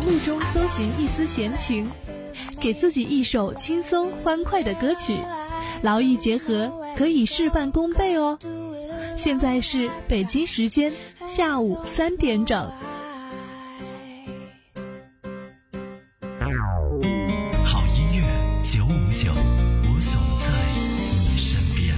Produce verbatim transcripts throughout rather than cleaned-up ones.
路中搜寻一丝闲情，给自己一首轻松欢快的歌曲，劳逸结合，可以事半功倍哦。现在是北京时间下午三点整。 好音乐九五九，我总在你身边。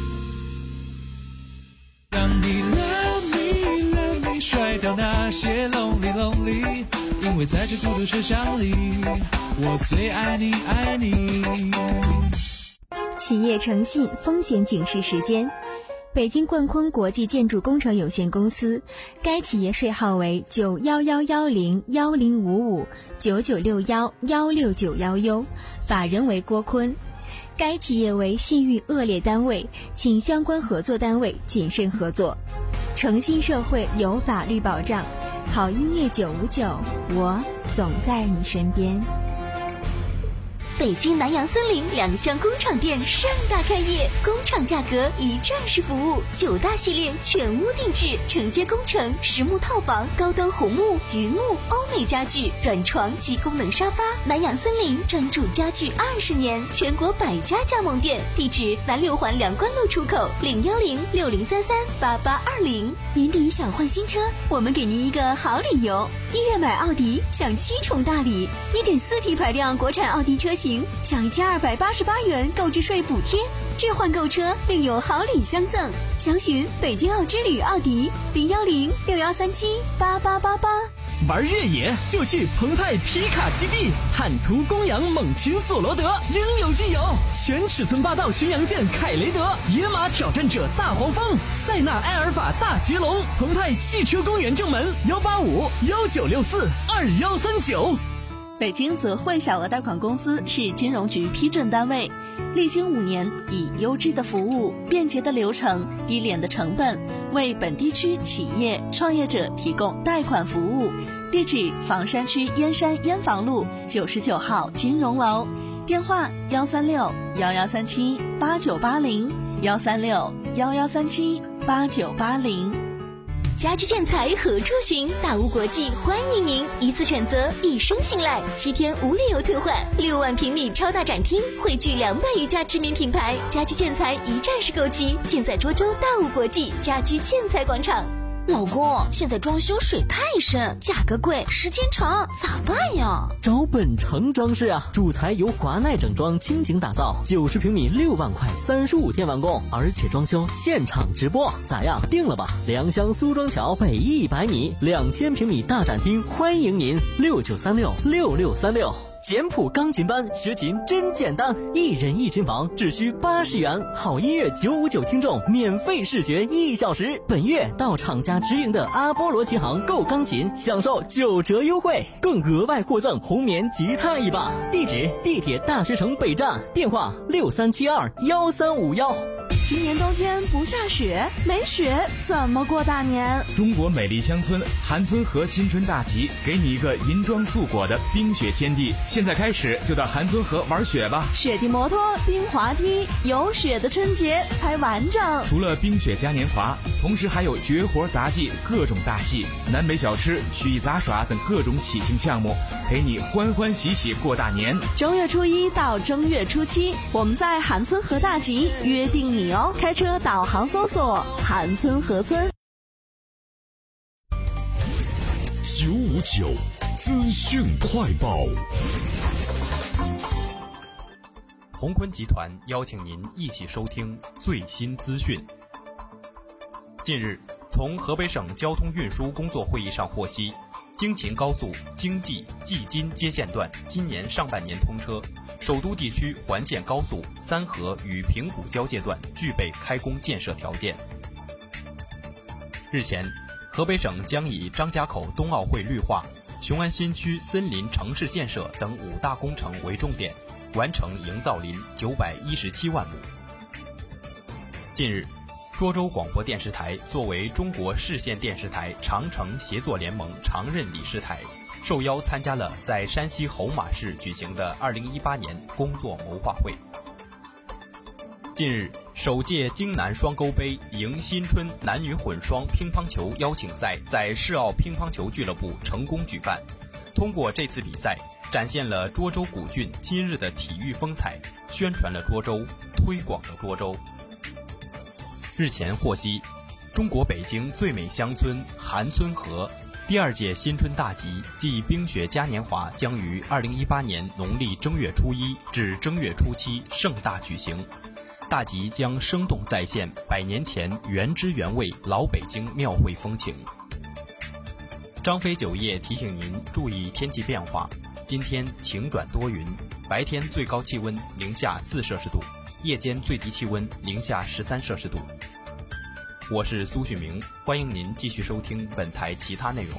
让你 love me love me 甩掉那些 lonely lonely， 因为在这孤独车厢里，我最爱你爱你。 企业诚信风险警示时间。北京冠坤国际建筑工程有限公司，该企业税号为九幺幺幺零幺零五五九九六幺幺六九幺 U， 法人为郭坤。该企业为信誉恶劣单位，请相关合作单位谨慎合作。诚信社会有法律保障，好音乐九五九，我总在你身边。 北京南洋森林两厢工厂店盛大开业，工厂价格一站式服务，九大系列全屋定制，承接工程、实木套房、高端红木、榆木、欧美家具、软床及功能沙发。南洋森林专注家具二十年，全国百家加盟店，地址南六环梁关路出口，零幺零六零三三八八二零。年底想换新车，我们给您一个好理由，一月买奥迪享七重大礼，一点四 T 排量国产奥迪车型享一千二百八十八元购置税补贴，置换购车另有好礼相赠。详询北京奥之旅奥迪零幺零六幺三七八八八八。 玩越野就去澎湃皮卡基地，汉途公羊猛禽索罗德应有尽有，全尺寸霸道巡洋舰凯雷德，野马挑战者大黄蜂，塞纳埃尔法大捷龙。澎湃汽车公园正门幺八五幺九六四二幺三九。 北京泽汇小额贷款公司是金融局批准单位，历经五年，以优质的服务、便捷的流程、低廉的成本，为本地区企业创业者提供贷款服务。地址：房山区燕山燕房路九十九号金融楼，电话：幺三六幺幺三七八九八零幺三六幺幺三七八九八零。 家居建材何处寻？大屋国际欢迎您，一次选择，一生信赖，七天无理由退换，六万平米超大展厅，汇聚两百余家知名品牌，家居建材一站式购齐，尽在涿州大屋国际家居建材广场。 老公，现在装修水太深，价格贵，时间长，咋办呀？ 找本城装饰啊，主材由华奈整装倾情打造，九十平米六万块，三十五天完工，而且装修现场直播，咋样？定了吧？良乡苏庄桥北一百米，两千平米大展厅，欢迎您，六九三六六六三六。简朴钢琴班，学琴真简单，一人一琴房只需八十元，好音乐九五九听众免费试学一小时。本月到厂家直营的阿波罗琴行购钢琴，享受九折优惠，更额外获赠红棉吉他一把。地址：地铁大学城北站，电话六三七二幺三五幺。 今年冬天不下雪，没雪怎么过大年？ 中国美丽乡村韩村河新春大集，给你一个银装素裹的冰雪天地。现在开始就到韩村河玩雪吧！ 雪地摩托、冰滑梯，有雪的春节才完整。 除了冰雪嘉年华，同时还有绝活杂技、各种大戏、南北小吃、曲艺杂耍等各种喜庆项目，陪你欢欢喜喜过大年。 正月初一到正月初七，我们在韩村河大集约定你哦！开车导航搜索韩村河村。 九五九资讯快报。 鸿坤集团邀请您一起收听最新资讯。近日，从河北省交通运输工作会议上获悉，京秦高速京冀冀津接线段今年上半年通车，首都地区环线高速三河与平谷交界段具备开工建设条件。日前，河北省将以张家口冬奥会绿化、雄安新区森林城市建设等五大工程为重点，完成营造林九百一十七万亩。近日，涿州广播电视台作为中国市县电视台长城协作联盟常任理事台，受邀参加了在山西侯马市举行的二零一八年工作谋划会。近日，首届京南双沟杯迎新春男女混双乒乓球邀请赛在世奥乒乓球俱乐部成功举办。 通过这次比赛，展现了涿州古郡今日的体育风采，宣传了涿州，推广了涿州。日前获悉，中国北京最美乡村韩村河第二届新春大集暨冰雪嘉年华将于二零一八年农历正月初一至正月初七盛大举行。大集将生动再现百年前原汁原味老北京庙会风情。张飞酒业提醒您注意天气变化，今天晴转多云，白天最高气温零下四摄氏度，夜间最低气温零下十三摄氏度。我是苏旭明，欢迎您继续收听本台其他内容。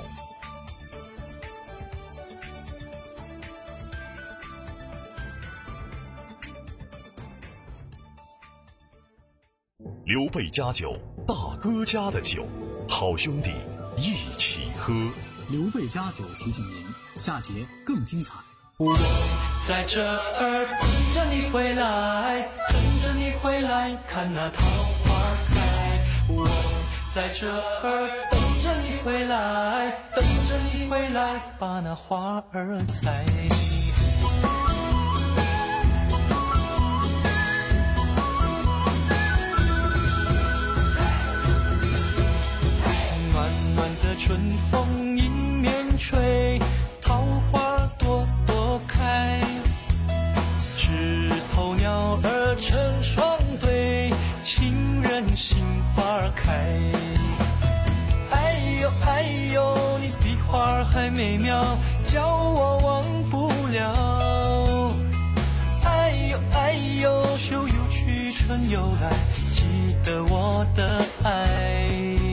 刘备家酒，大哥家的酒，好兄弟一起喝。 刘备家酒提醒您，下节更精彩。 我在这儿等着你回来，等着你回来，看那桃花开。我在这儿等着你回来，等着你回来，把那花儿采。暖暖的春风迎面吹，桃花朵朵开，枝头鸟儿成双对，情人心花开。哎呦哎呦，你比花还美妙，叫我忘不了。哎呦哎呦，秋又去春又来，记得我的爱。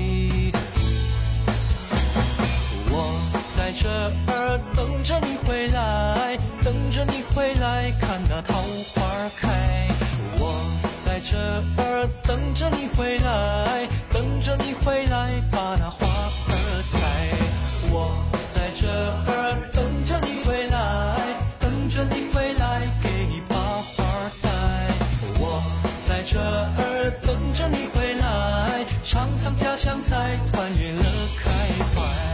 在这儿等着你回来，等着你回来，看那桃花开。我在这儿等着你回来，等着你回来，把那花儿采。我在这儿等着你回来，等着你回来，给你把花带。我在这儿等着你回来，尝尝家乡菜，团圆乐开怀。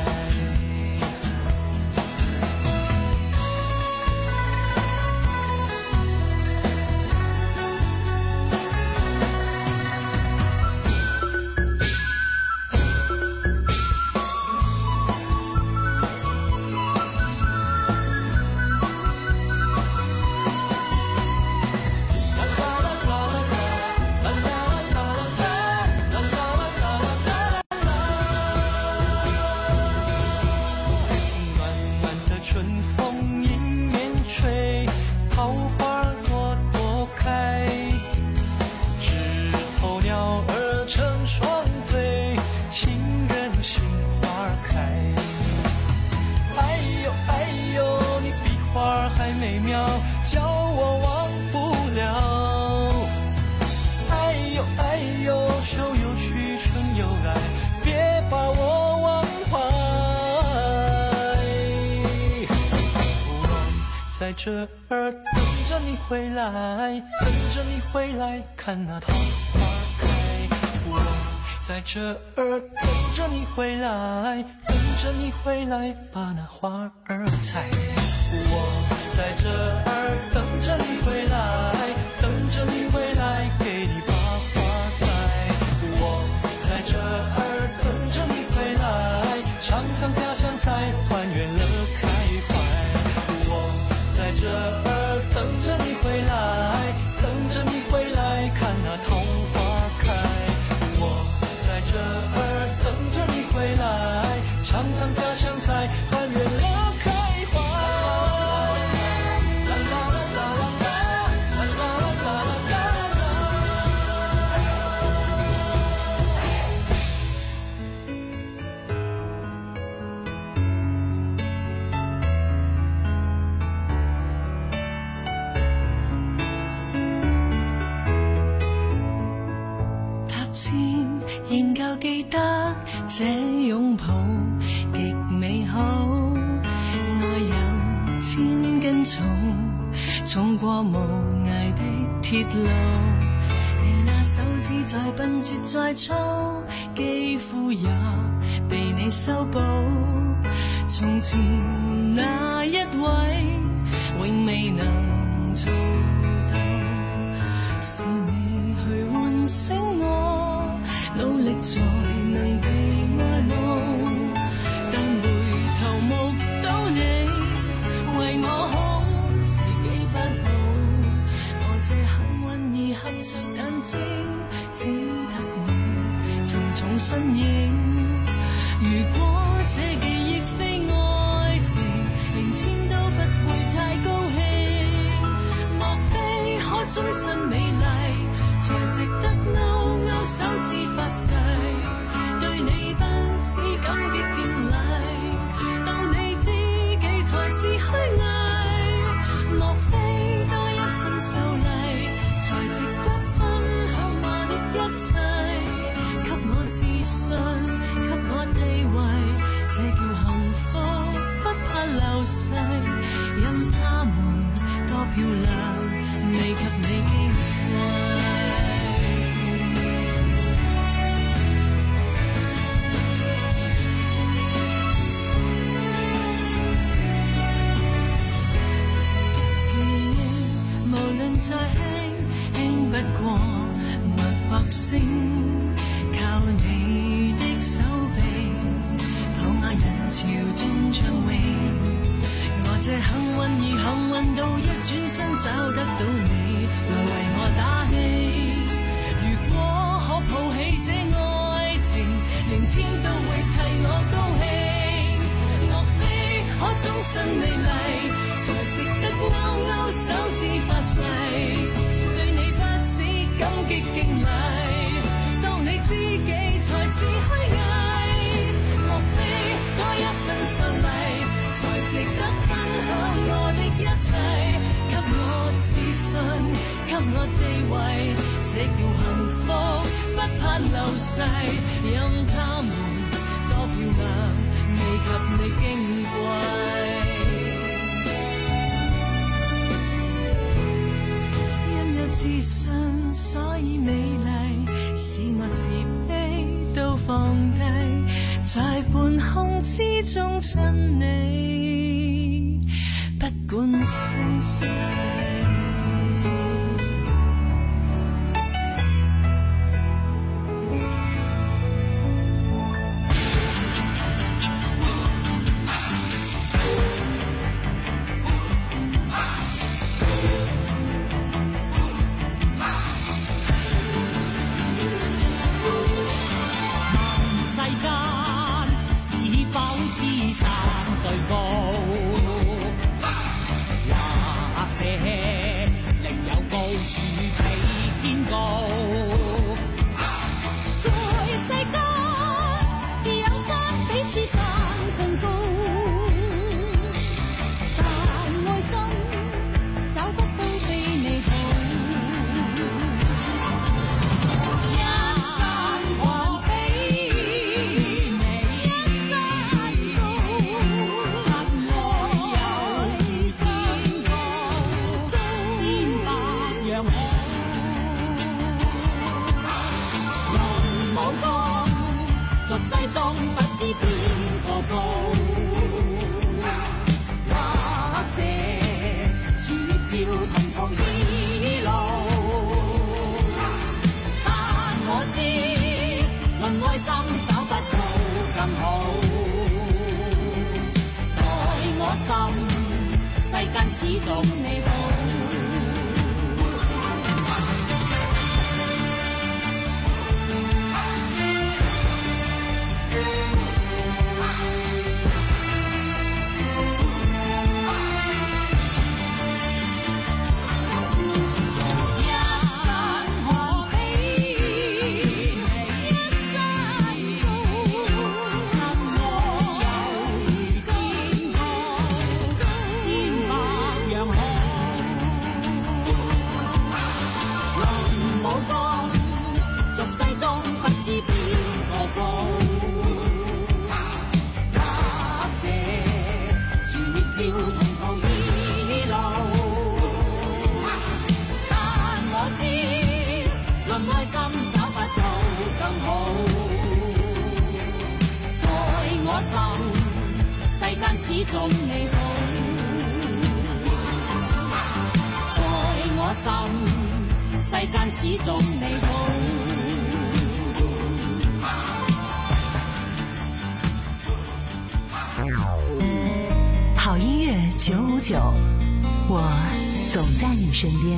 在这儿等着你回来，等着你回来，看那桃花开。我在这儿等着你回来，等着你回来，把那花儿采。我在这儿等着你回来，等着你回来，给你把花带。我在这儿等着你回来，尝尝家乡菜，团圆乐开怀。在这儿等着你回来，等着你回来，看那桃花开。我在这儿等着你回来，尝尝家乡菜，团圆乐开怀。啦啦啦啦啦啦啦啦啦啦啦。 仍舊記得這擁抱極美好，愛有千斤重，重過無涯的鐵路。你那手指再笨拙再粗，肌膚也被你修補。 從前那一位永未能做到，是你去喚醒我，努力才能被愛慕，但回頭目睹你為我好，自己不好，我這幸運兒合着眼睛，只得你沉重身影。如果這記憶非愛情，連天都不會太高興。莫非可終身美麗，才值得勾勾手指發誓，對你不止感激敬禮，當你知己才是虛偽。莫非多一份秀麗，才值得分享我的一切，給我自信，給我地位，這叫幸福，不怕流逝。任他們多漂亮，未及你矜貴。再輕輕不過脈搏聲，靠你的手臂，跑馬人潮中暢泳。我這幸運兒幸運到一轉身找得到你，來為我打氣。如果可抱起這愛情，連天都會替我高興。莫非可終身美麗，才值得勾勾手指發誓，對你不止感激敬禮，當你知己才是虛偽。莫非多一份秀麗，才值得分享我的一切，給我自信，給我地位，這叫幸福，不怕流逝。任他們多漂亮，未及你矜貴。自信，所以美麗，使我自卑都放低，在半空之中親你，不管生死。 世間始終你好。世世間始終你好，愛我心，世間始終你好。 好音乐九五九，我总在你身边。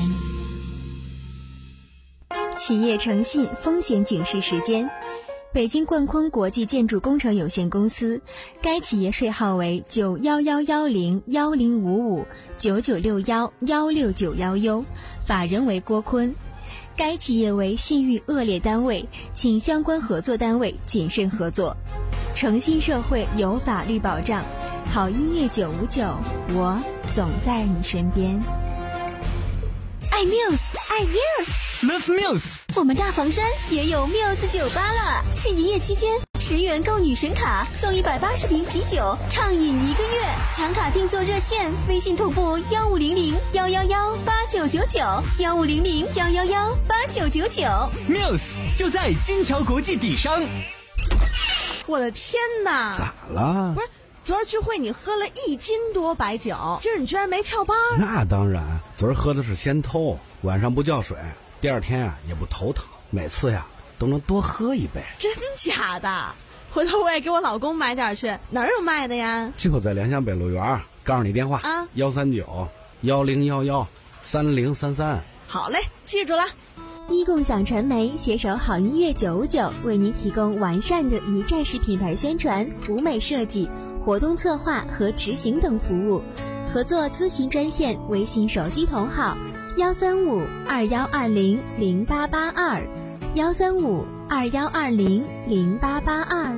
企业诚信风险警示时间。北京冠坤国际建筑工程有限公司，该企业税号为九幺幺幺零幺零五五九九六幺幺六九幺 U， 法人为郭坤。该企业为信誉恶劣单位，请相关合作单位谨慎合作。诚信社会有法律保障，好音乐九五九，我总在你身边。 爱 Muse， 爱 Muse，Love Muse。 我们大房山也有 Muse 酒吧了，是营业期间，十元购女神卡，送一百八十瓶啤酒，畅饮一个月。抢卡订座热线：微信同步幺五零零幺幺幺八九九九，幺五零零幺幺幺八九九九。 Muse 就在金桥国际底商。 我的天哪！ 咋了？ 不是。昨儿聚会你喝了一斤多白酒，今儿你居然没翘班？ 那当然，昨儿喝的是仙偷，晚上不叫水，第二天啊也不头疼，每次呀都能多喝一杯。 真假的？回头我也给我老公买点去，哪儿有卖的呀？ 就在良乡北路园，告诉你电话啊，幺三九幺零幺幺三零三三。 好嘞，记住了。 一共享传媒携手好音乐九五九，为您提供完善的一站式品牌宣传、舞美设计、活动策划和执行等服务。合作咨询专线：微信手机同号幺三五二幺二零零八八二，幺三五二幺二零零八八二。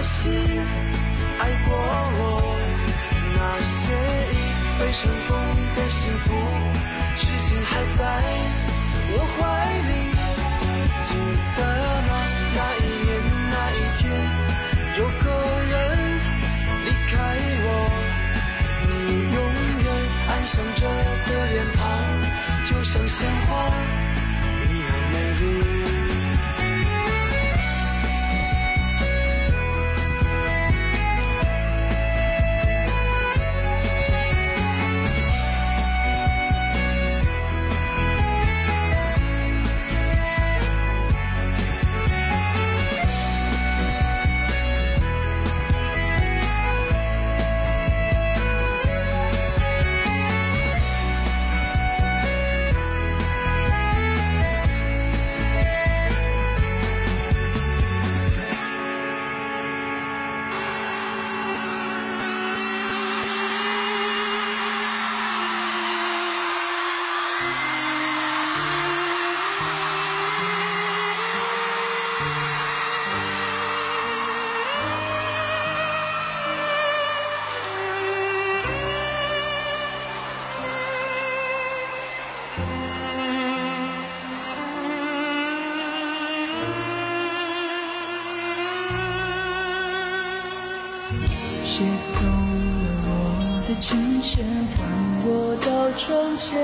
爱过我，那些已被尘封的幸福，至今还在我怀里。记得吗？那一年那一天，有个人离开我，你永远安详着的脸庞，就像鲜花一样美丽。 写痛了我的琴弦，换我到窗前，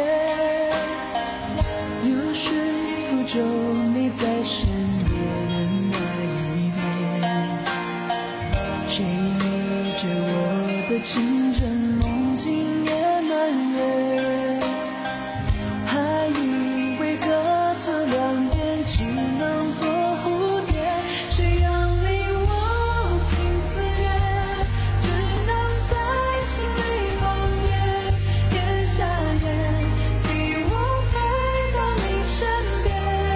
流水抚皱你在深夜的那一年，谁依着我的情真梦境也蔓延，还以为各自两边只能做蝴蝶，谁让你我近似月，只能在心里梦魇，咽下咽，替我飞到你身边，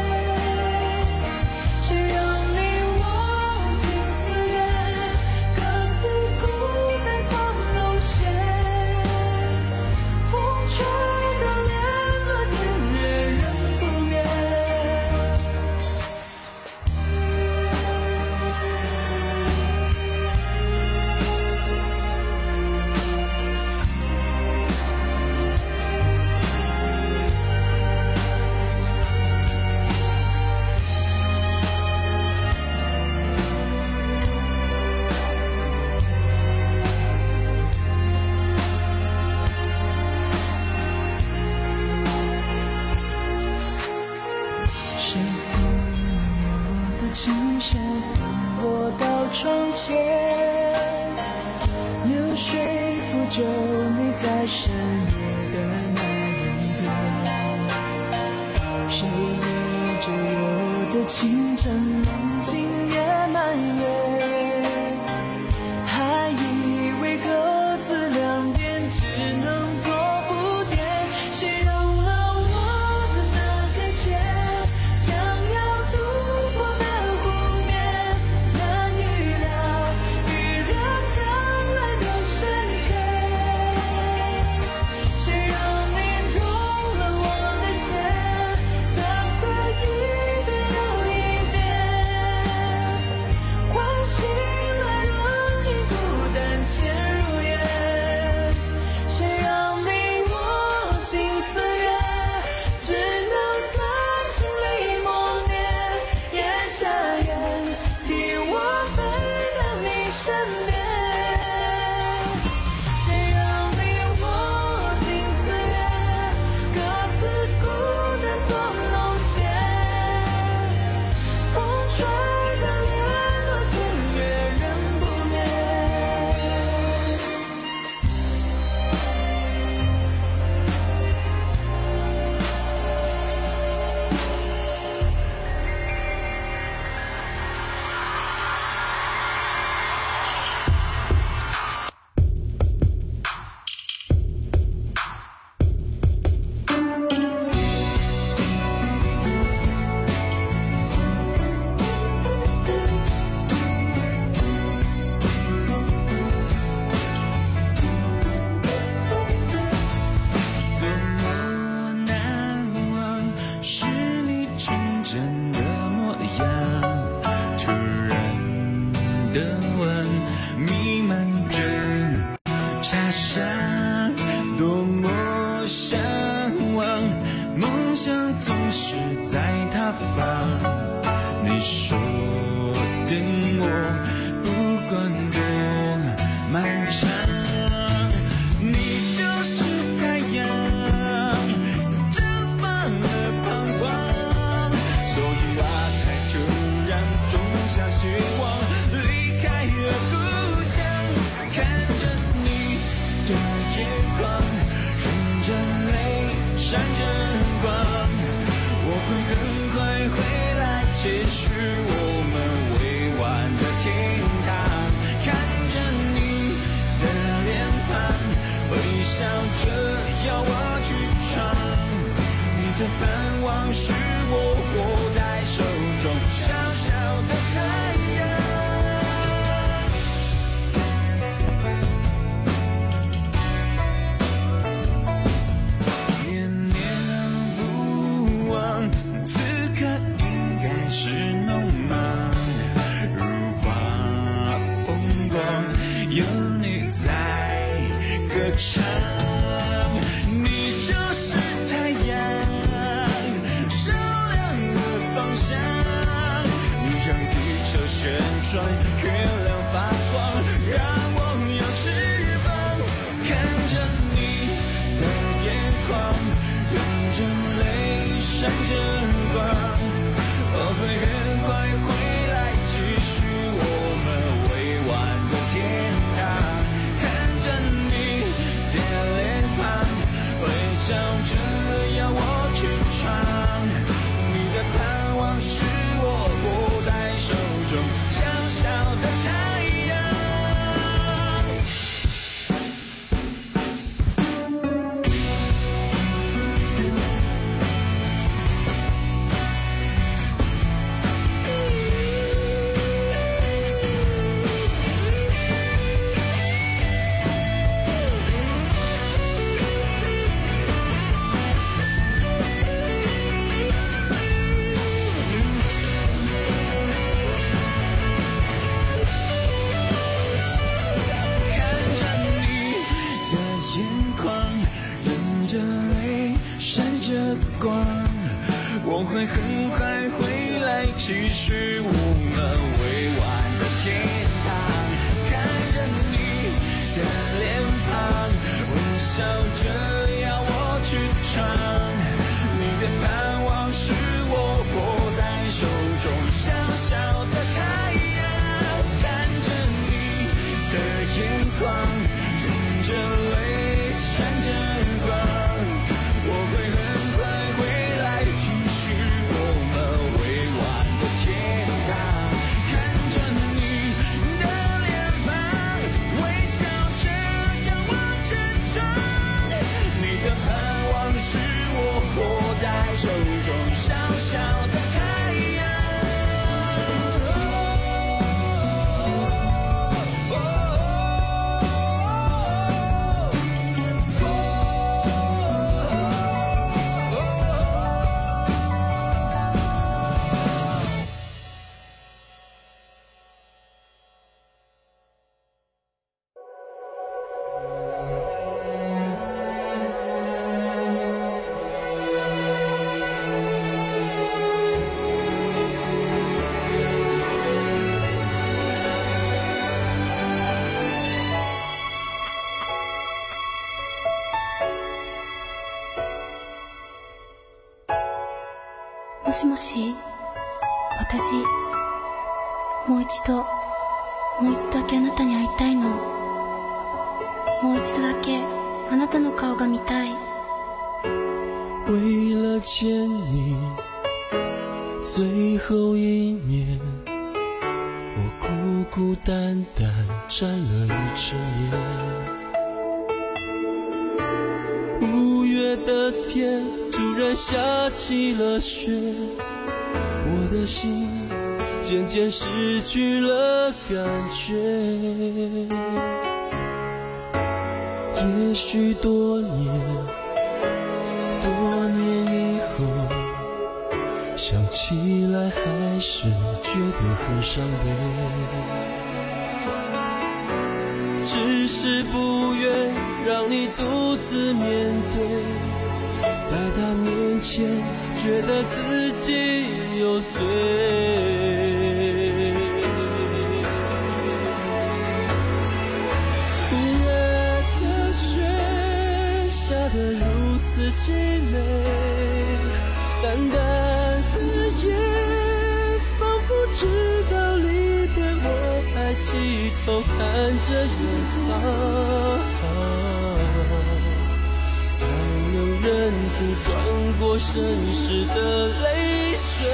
谁让你我近似月，各自孤单从容线，风吹的联络渐越人不远。谁抚了我的琴弦，换我到窗前，流水抚皱你在深夜的那一边，谁依着我的情真梦境也蔓延，还以为各自两边只能做蝴蝶，谁让了我的那根线，将要渡过的湖面，难预料，预料将来的深浅，谁让你动了我的线，淄淄一遍又一遍，唤醒了人已孤单潜入夜，谁让你我近似月，只能在心里默念，咽下咽，替我飞到你身边，谁让你我近似月，各自孤单从容线，风吹的联络渐越人不远。 多么难忘，是你纯真的模样，突然的吻弥漫着茶香，多么麻烦。你说等我，不管多漫长，你就是太阳，绽放了彷徨，所以啊，太突然种下希望，离开了故乡，看着你的眼眶，忍着泪，闪着光，我会很快回来，继续我们未完的天堂。看着你的脸庞，微笑着要我去闯，你的盼望是我握在手中小小的太阳。念念不忘，此刻应该是浓茫，如花风光，有你在歌唱。你就是太阳，照亮了方向，你让地球旋转，月亮发光，让我有翅膀。看着你的眼眶，忍着泪，闪着光，我会很快回来，继续我们未完的天堂。看着你的脸庞，微笑着要我去闯，你的盼望是我握在手中小小的太阳。我会很快回来，继续我们未完的天堂。看着你的脸庞，微笑着要我去闯，你的盼望是我握在手中小小的太阳。看着你的眼眶，忍着泪，闪着光，我会很快回来，继续我们未完的天堂。看着你的脸庞，微笑着要我去闯，你的盼望是我握在手中小小的太阳。 もしもし、私、もう一度、もう一度だけあなたに会いたいの。もう一度だけあなたの顔が見たい。 为了见你最后一面，我孤孤单单站了一整夜。五月的天突然下起了雪，我的心渐渐失去了感觉。也许多年多年以后，想起来还是觉得很伤悲，只是不愿让你独自面对，在他面前觉得自己有罪。五月的雪下得如此凄美，淡淡的夜仿佛知道离别，我抬起头看着远方，才能忍住转过身时的泪水。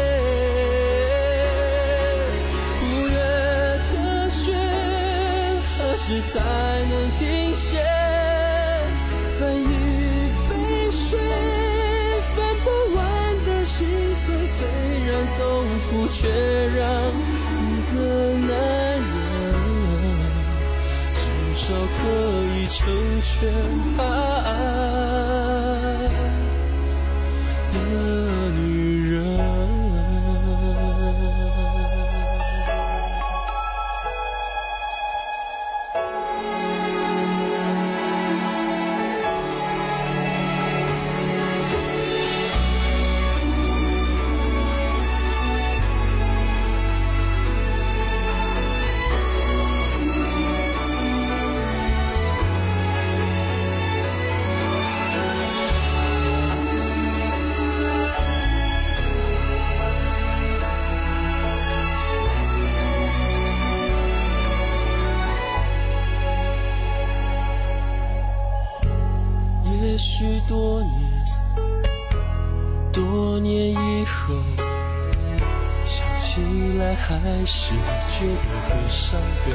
五月的雪何时才能停歇？分一杯水，翻不完的心碎，虽然痛苦，却让一个男人至少可以成全他爱的女人。也许多年多年以后，想起来还是觉得很伤悲。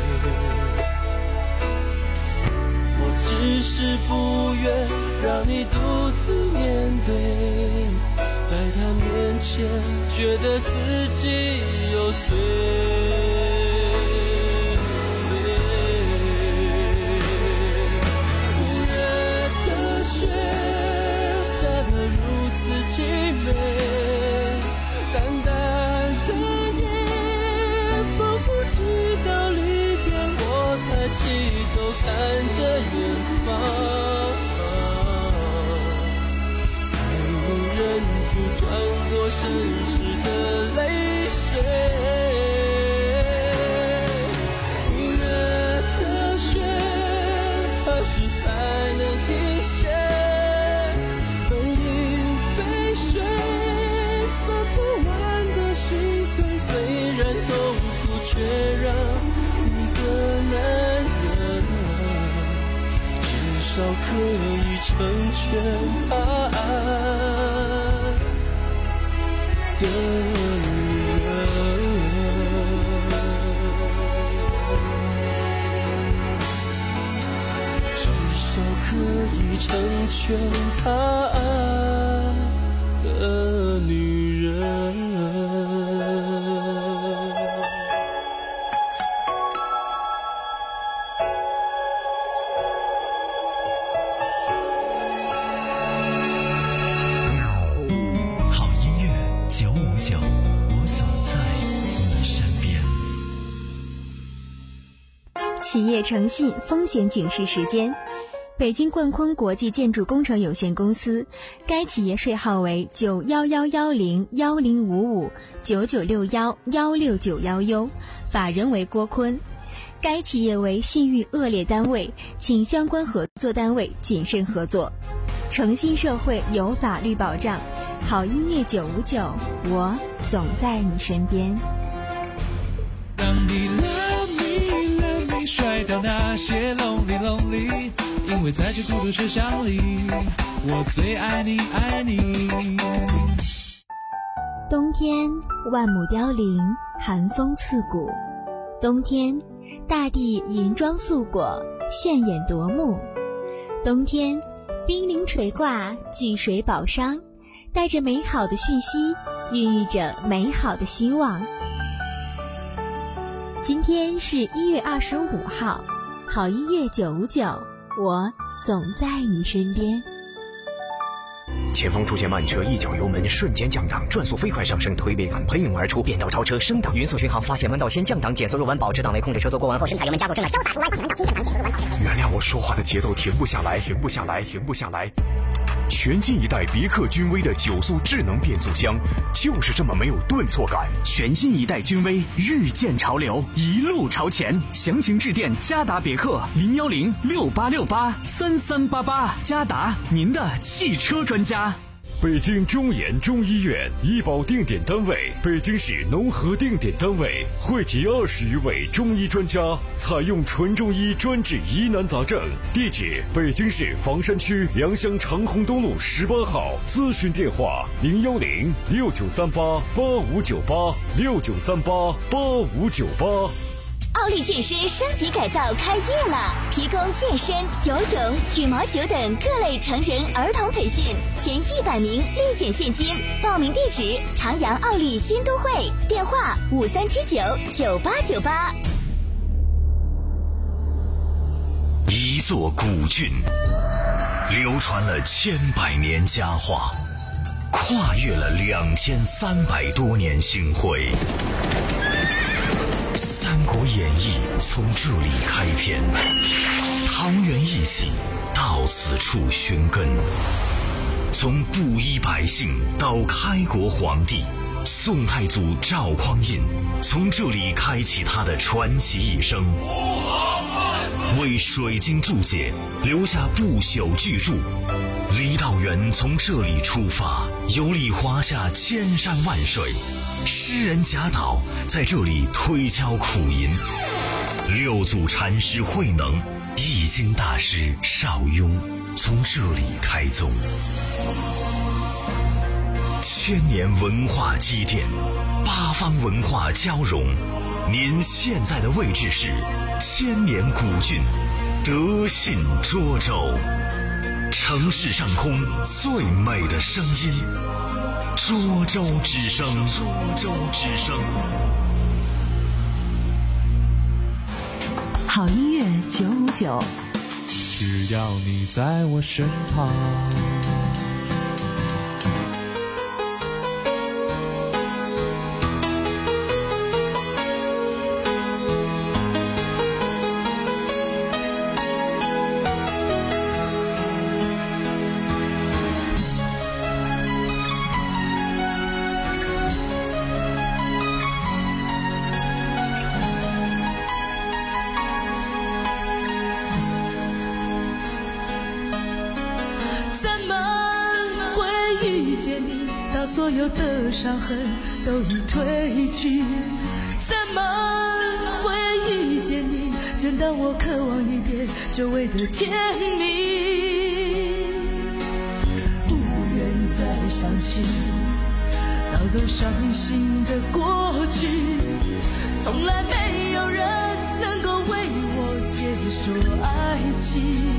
我只是不愿让你独自面对，在他面前觉得自己有罪。凄美，淡淡的夜仿佛知道离别，我抬起头看着远方，才能忍住转过身时的泪水。五月的雪何时才能停歇？水分不完的心碎，虽然痛苦，却让一个男人至少可以成全他爱的女人，至少可以成全他爱的女人。 好音乐九五九，我总在你身边。 企业诚信风险警示时间。北京冠坤国际建筑工程有限公司，该企业税号为九幺幺幺零幺零五五九九六幺幺六九幺 U， 法人为郭坤。该企业为信誉恶劣单位，请相关合作单位谨慎合作。诚信社会有法律保障，好音乐九五九，我总在你身边。 让你 love me love me 甩掉那些 lonely lonely，因为在这孤独车厢里，我最爱你爱你。 冬天万亩凋零，寒风刺骨。冬天大地银装素裹，炫眼夺目。冬天冰凌垂挂，巨水宝商，带着美好的讯息，孕育着美好的希望。今天是一月二十五号，好音乐九五九，我总在你身边。 前方出现慢车，一脚油门瞬间降档，转速飞快上升，推背感喷涌而出，变道超车升档。匀速巡航发现弯道先降档，减速入弯，保持档位，控制车速过弯后深踩油门加速，正在潇洒出弯，减档新降档，减速入弯。原谅我说话的节奏停不下来，停不下来，停不下来。去全新一代别克君威的九速智能变速箱，就是这么没有顿挫感。 全新一代君威日渐潮流，一路朝前。详情致电嘉达别克零幺零六八六八三三八八，嘉达您的汽车专家。 北京中研中医院医保定点单位，北京市农合定点单位，汇集二十余位中医专家，采用纯中医专治疑难杂症。地址：北京市房山区良乡长虹东路十八号。咨询电话：零幺零六九三八八五九八六九三八八五九八。 奥利健身升级改造开业了，提供健身、游泳、羽毛球等各类成人儿童培训，前一百名立减现金。报名地址：长阳奥利新都会，电话五三七九九八九八。 一座古郡，流传了千百年佳话，跨越了两千三百多年星辉。《三国演义》从这里开篇，桃园义气到此处寻根。从布衣百姓到开国皇帝，宋太祖赵匡胤从这里开启他的传奇一生，为水晶注解留下不朽巨著。李道元从这里出发，游历华夏千山万水。诗人贾岛在这里推敲苦吟，六祖禅师慧能、易经大师邵雍从这里开宗。千年文化积淀，八方文化交融。您现在的位置是千年古郡德信涿州，城市上空最美的声音。涿州之声，涿州之声。 好音乐九五九， 只要你在我身旁。 所有的伤痕都已褪去，怎么会遇见你？正当我渴望一点久违的甜蜜，不愿再想起那段伤心的过去，从来没有人能够为我接受爱情，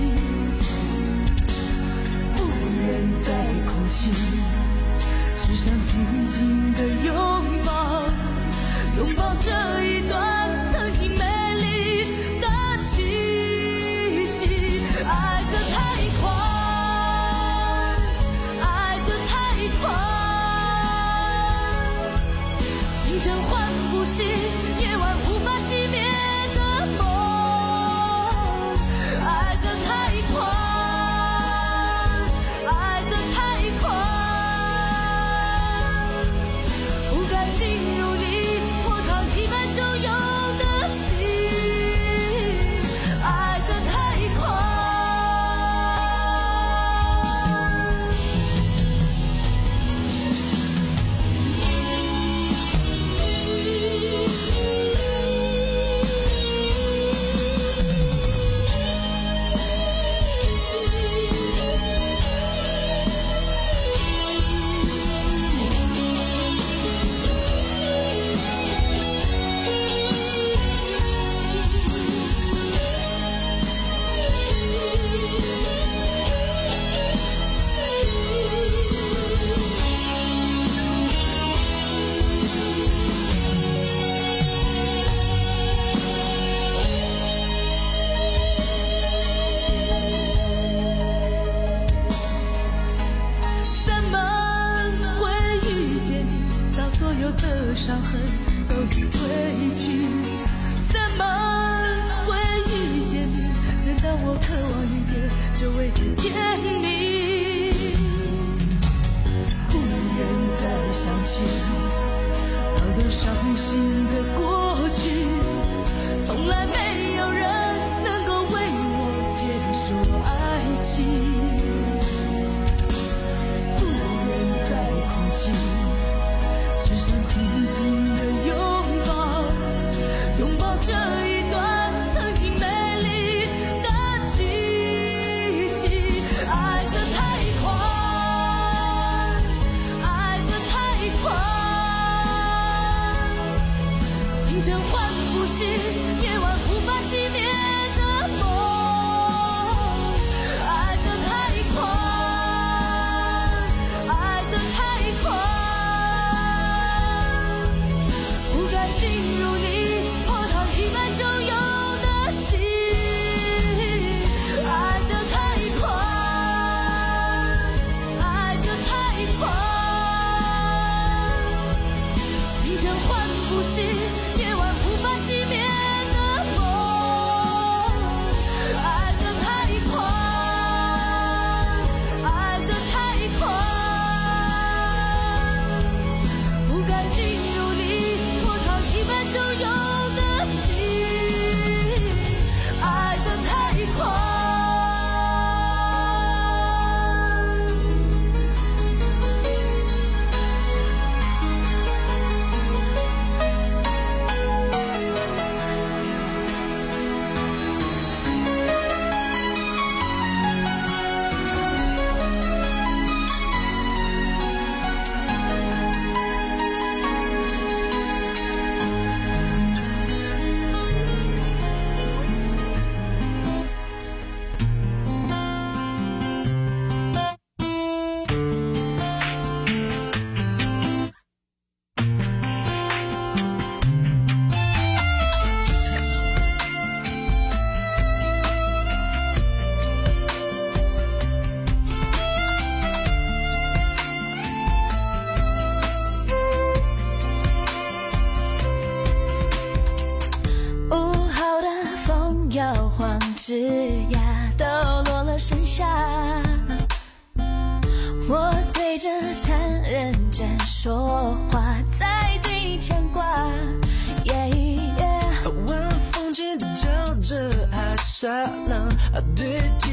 不愿再哭泣，只想紧紧地拥抱，拥抱这一段曾经美丽的奇迹。爱得太快，爱得太快，清晨唤不醒，夜晚无法熄灭的梦。爱得太快，爱得太快，不敢进入你火烫一般汹涌。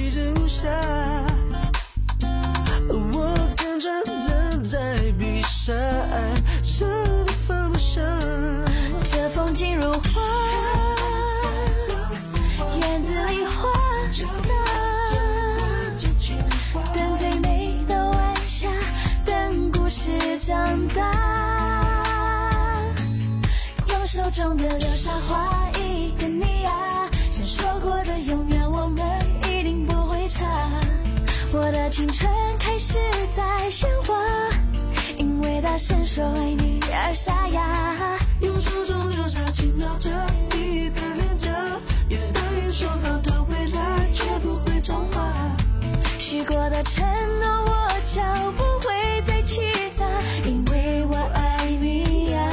一直无暇，我跟着正在闭上，舍不得放不下。 这风景如画，院子里花洒，等最美的晚霞，等故事长大，用手中的流沙画一个你啊，曾说过的永远我们一定不会差。我的青春开始在喧哗，因为大声说爱你而沙哑， 用手中流沙轻描着你的脸颊，也答应说好的未来绝不会重画， 许过的承诺我就不会再去打，因为我爱你呀。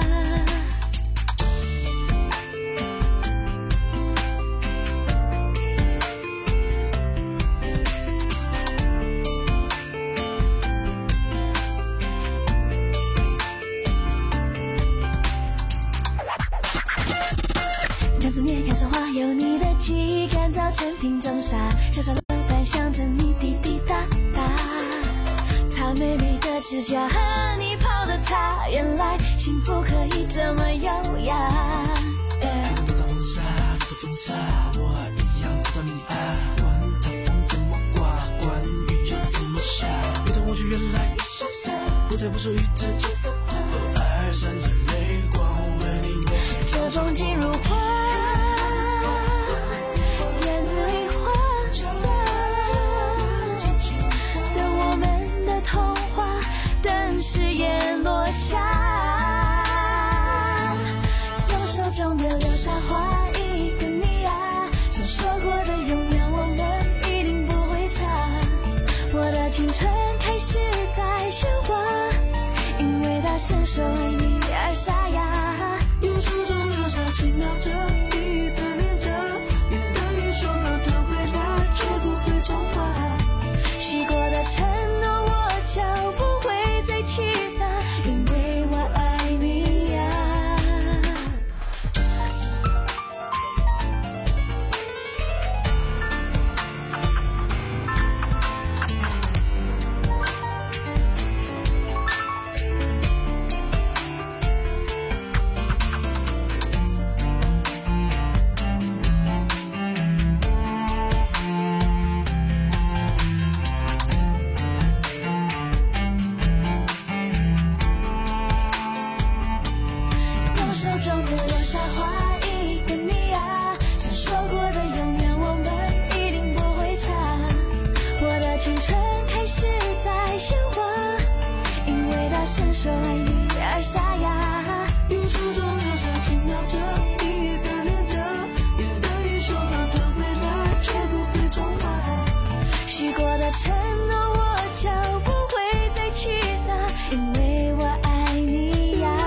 将思念开成花，有你的记忆干燥成瓶中沙，小小的伴想着你滴滴答答，擦美美的指甲和你泡的茶，原来幸福可以这么优雅。 多的风沙，多的风沙，我一样知道你爱，管它风怎么刮，管雨又怎么下，越懂我就越来越潇洒，不再不属于自己的话，爱闪着泪光，为你我这风景如画，院子里花洒，等我们的童话，等誓言落下，用手中的流沙画一个你啊，曾说过的永远我们一定不会差，我的青春开始在喧哗，因为大声说爱你而沙哑， 用手中流沙轻描着你的脸颊，也答应说好的未来绝不会重画， 许过的承诺我就不会再去打，因为我爱你呀。用手中的流沙画一个你啊，曾说过的永远我们一定不会差，我的青春开始在喧哗，因为大声说爱你而沙哑， 用手中流沙轻描着你的脸颊，也答应说好的未来绝不会重画， 许过的承诺我就不会再去拿，因为我爱你呀。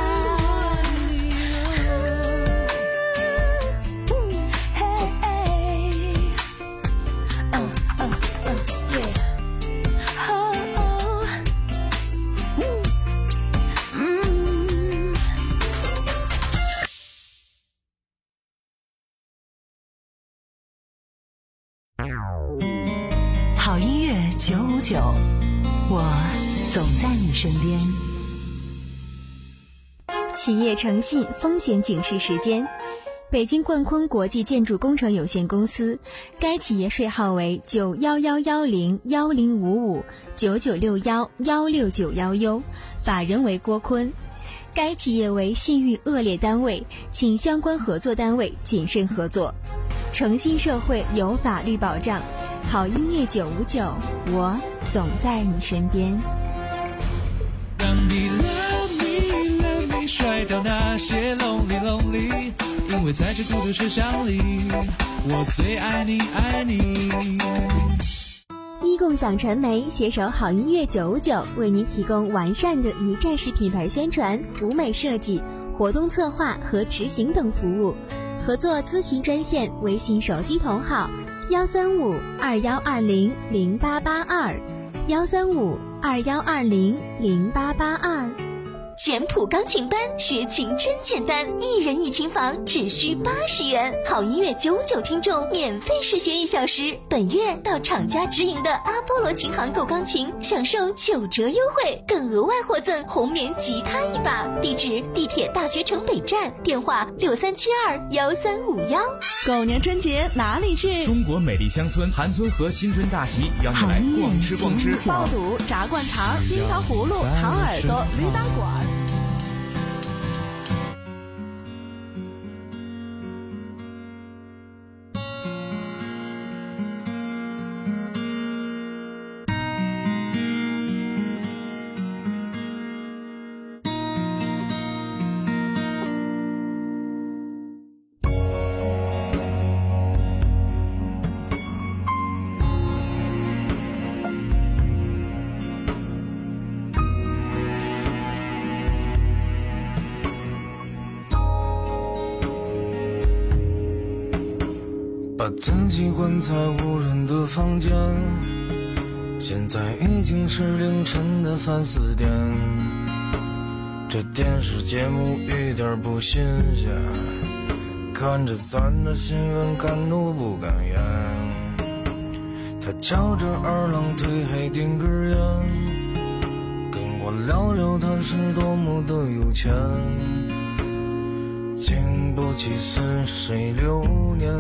好音乐九五九，我总在你身边。 企业诚信风险警示时间。北京冠坤国际建筑工程有限公司，该企业税号为九幺幺幺零幺零五五九九六幺幺六九幺 U， 法人为郭坤。该企业为信誉恶劣单位，请相关合作单位谨慎合作。诚信社会有法律保障，好音乐九五九，我总在你身边。 让你 love me love me 甩掉那些 lonely lonely， 因为在这孤独车厢里，我最爱你爱你。 一共享传媒携手好音乐九五九，为您提供完善的一站式品牌宣传、舞美设计、活动策划和执行等服务。合作咨询专线：微信手机同号幺三五二幺二零零八八二幺三五二幺二零零八八二。 简谱钢琴班，学琴真简单，一人一琴房只需八十元，好音乐九九听众免费试学一小时。本月到厂家直营的阿波罗琴行购钢琴，享受九折优惠，更额外获赠红棉吉他一把。地址：地铁大学城北站，电话六三七二幺三五幺。 狗年春节哪里去？ 中国美丽乡村韩村和新春大集，邀你来逛吃逛吃。 爆肚、炸灌肠、冰糖葫芦、糖耳朵、驴打滚。 把自己关在无人的房间，现在已经是凌晨的三四点，这电视节目一点不新鲜，看着咱的新闻敢怒不敢言。他翘着二郎腿还点根烟，跟我聊聊他是多么的有钱，经不起似水流年，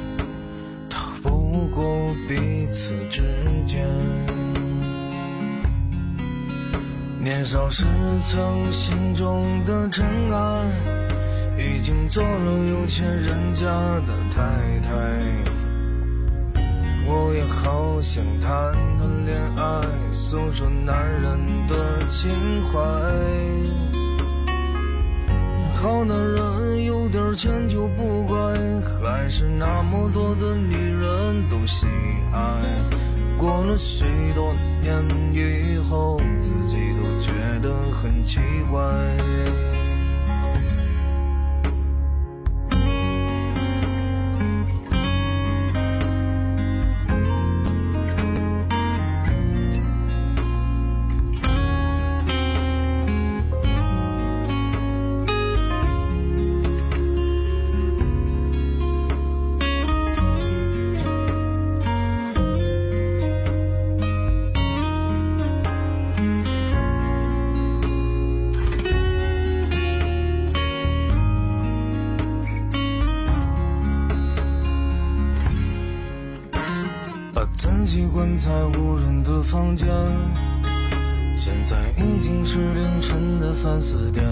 不过彼此之间。年少时曾心中的尘埃，已经做了有钱人家的太太。我也好想谈谈恋爱，诉说男人的情怀。好男人有点钱就不怪，还是那么多的女人都喜爱。过了许多年以后，自己都觉得很奇怪。自己关在无人的房间，现在已经是凌晨的三四点，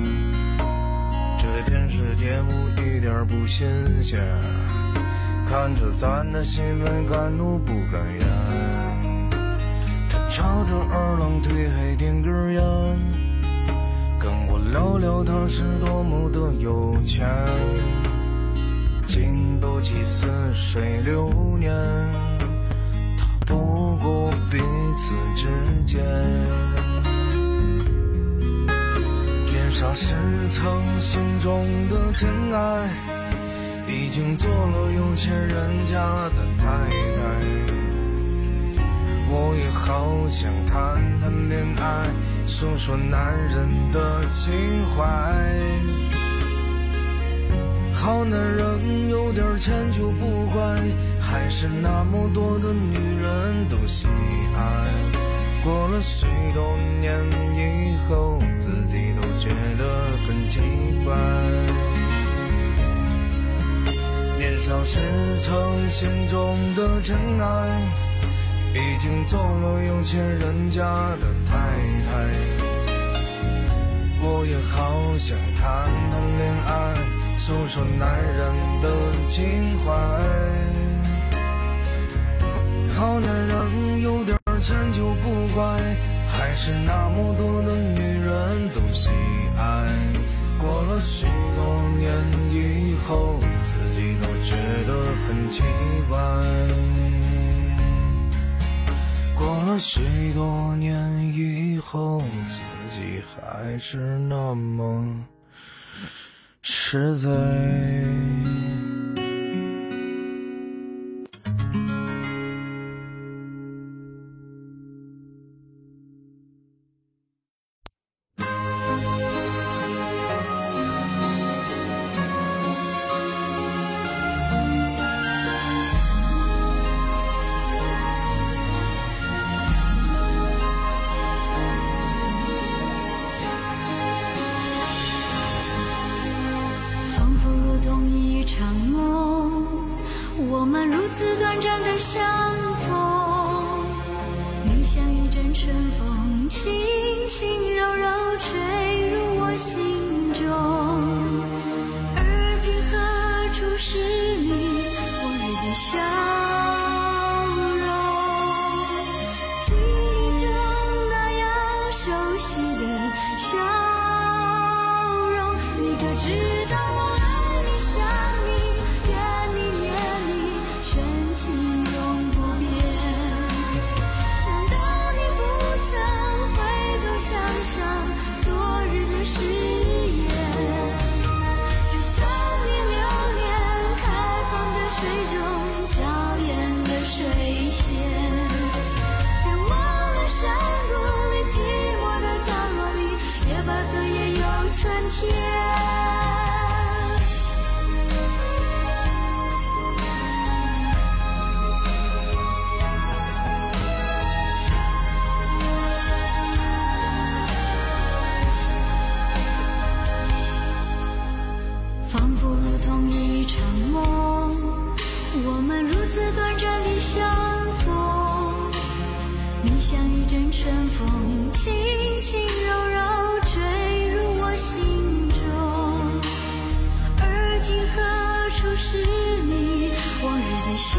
这电视节目一点不新鲜，看着咱的新闻敢怒不敢言。他翘着二郎腿还点根烟，跟我聊聊他是多么的有钱，经不起似水流年，不过彼此之间。年少时曾心中的真爱，已经做了有钱人家的太太。我也好想谈谈恋爱，诉说男人的情怀。好男人有点钱就不怪，还是那么多的女人都喜爱。过了许多年以后，自己都觉得很奇怪。年少时曾心中的真爱，已经做了有钱人家的太太。我也好想谈谈恋爱，诉说男人的情怀。好男人有点钱就不怪，还是那么多的女人都喜爱。过了许多年以后，自己都觉得很奇怪。过了许多年以后，自己还是那么实在。 场梦，我们如此短暂的相逢，你像一阵春风，轻轻柔柔吹入我心中。而今何处是你往日的笑容？记忆中那样熟悉的笑容，你可知道我爱你想你怨你念你，深情永不变。难道你不曾回头想想昨日的誓言？就算你流年开放在水中娇艳的水仙，别忘了山谷里寂寞的角落里，野百合也有春天。仿佛如同一场梦，我们如此短暂的相逢，你像一阵春风，轻轻柔柔吹入我心中。而今何处是你往日的笑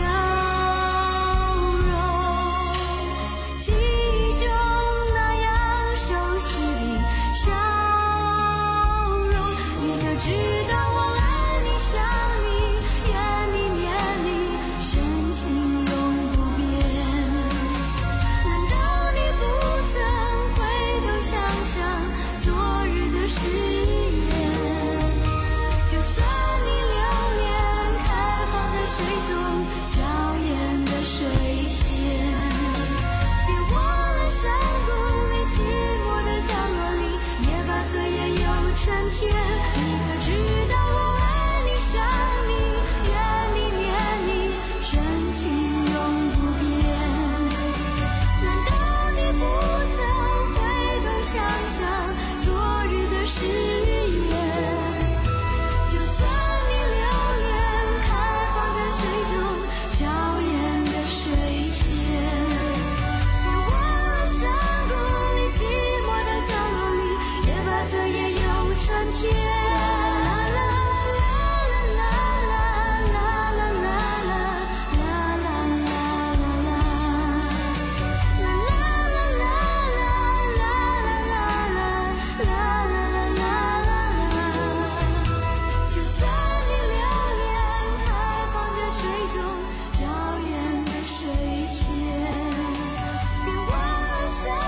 容？记忆中那样熟悉的笑容，你可知道我爱你想你怨你念你，深情永不变。难道你不曾回头想想昨日的誓言？就算你流年开放在水中娇艳的水仙，别忘了山谷里寂寞的角落里，野百合也有春天。你可知道我爱你想你怨你念你，深情永不变。难道你不曾回头想想昨日的誓言？就算你流年开放在水中娇艳的水仙，别忘了山谷里寂寞的角落里，野百合也有春天。就算你流年开放在水中娇艳的水仙，别忘了山。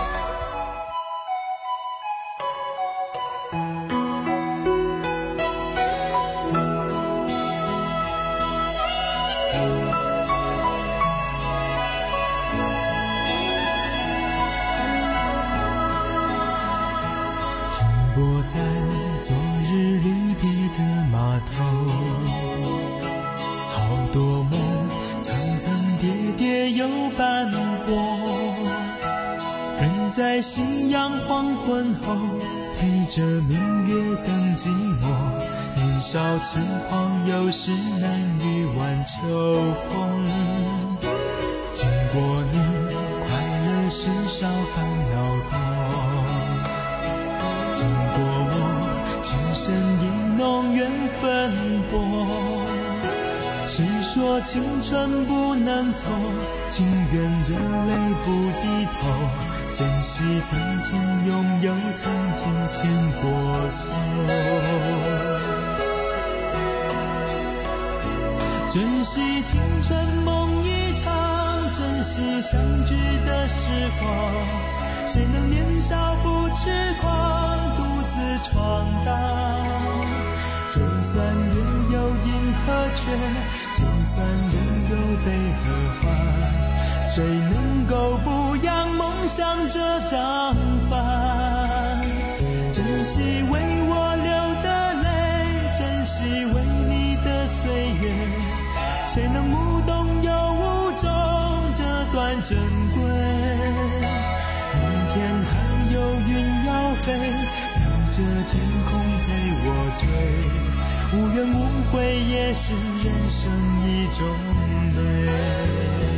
泊在昨日离别的码头，好多梦层层叠叠又斑驳，人在夕阳黄昏后陪着明月等寂寞，年少轻狂有时难御晚秋风。经过你快乐时少烦恼多，经过我情深意浓缘分薄。谁说青春不能错，情愿热泪不低头，珍惜曾经拥有，曾经牵过手。珍惜青春梦一场，珍惜相聚的时光，谁能年少不痴狂，独自闯荡？就算月有阴和缺，就算人有悲和欢，谁能够不扬梦想这张帆？珍惜为我流的泪，珍惜为你的岁月，谁能无动又无衷这段珍贵？明天还有云要飞，留着天空陪我追。 无怨无悔也是人生一种美。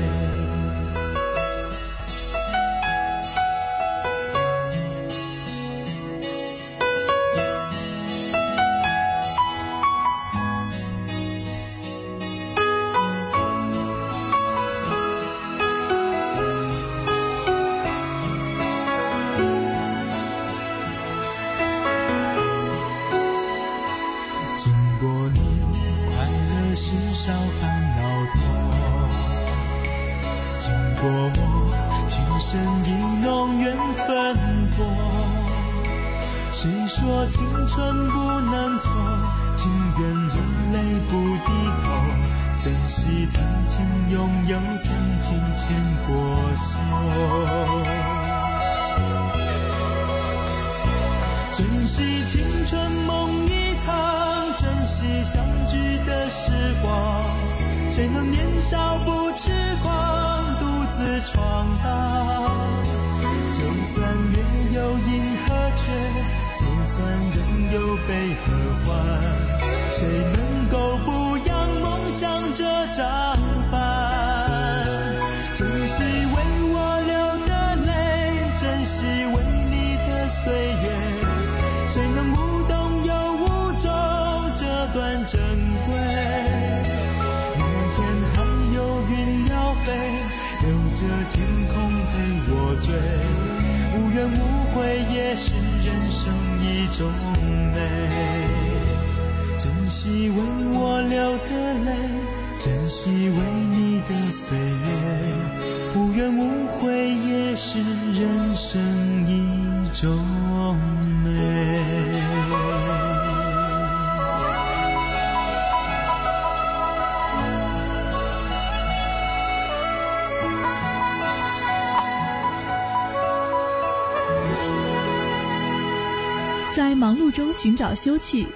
经过你，快乐是少烦恼多，经过我，情深意浓缘分薄。谁说青春不能错，情愿热泪不低头，珍惜曾经拥有，曾经牵过手，珍惜青春梦一场，珍惜相聚的时光。谁能年少不痴狂，独自闯荡？就算月有阴和缺，就算人有悲和欢，谁能够不扬梦想这张帆？珍惜为我流的泪，珍惜为你的岁月，谁能无动又无衷这段珍贵？明天还有云要飞，留着天空陪我追，无怨无悔也是人生一种美。珍惜为我流的泪，珍惜为你的岁月，无怨无悔也是人生一种美。 在忙碌中寻找休憩，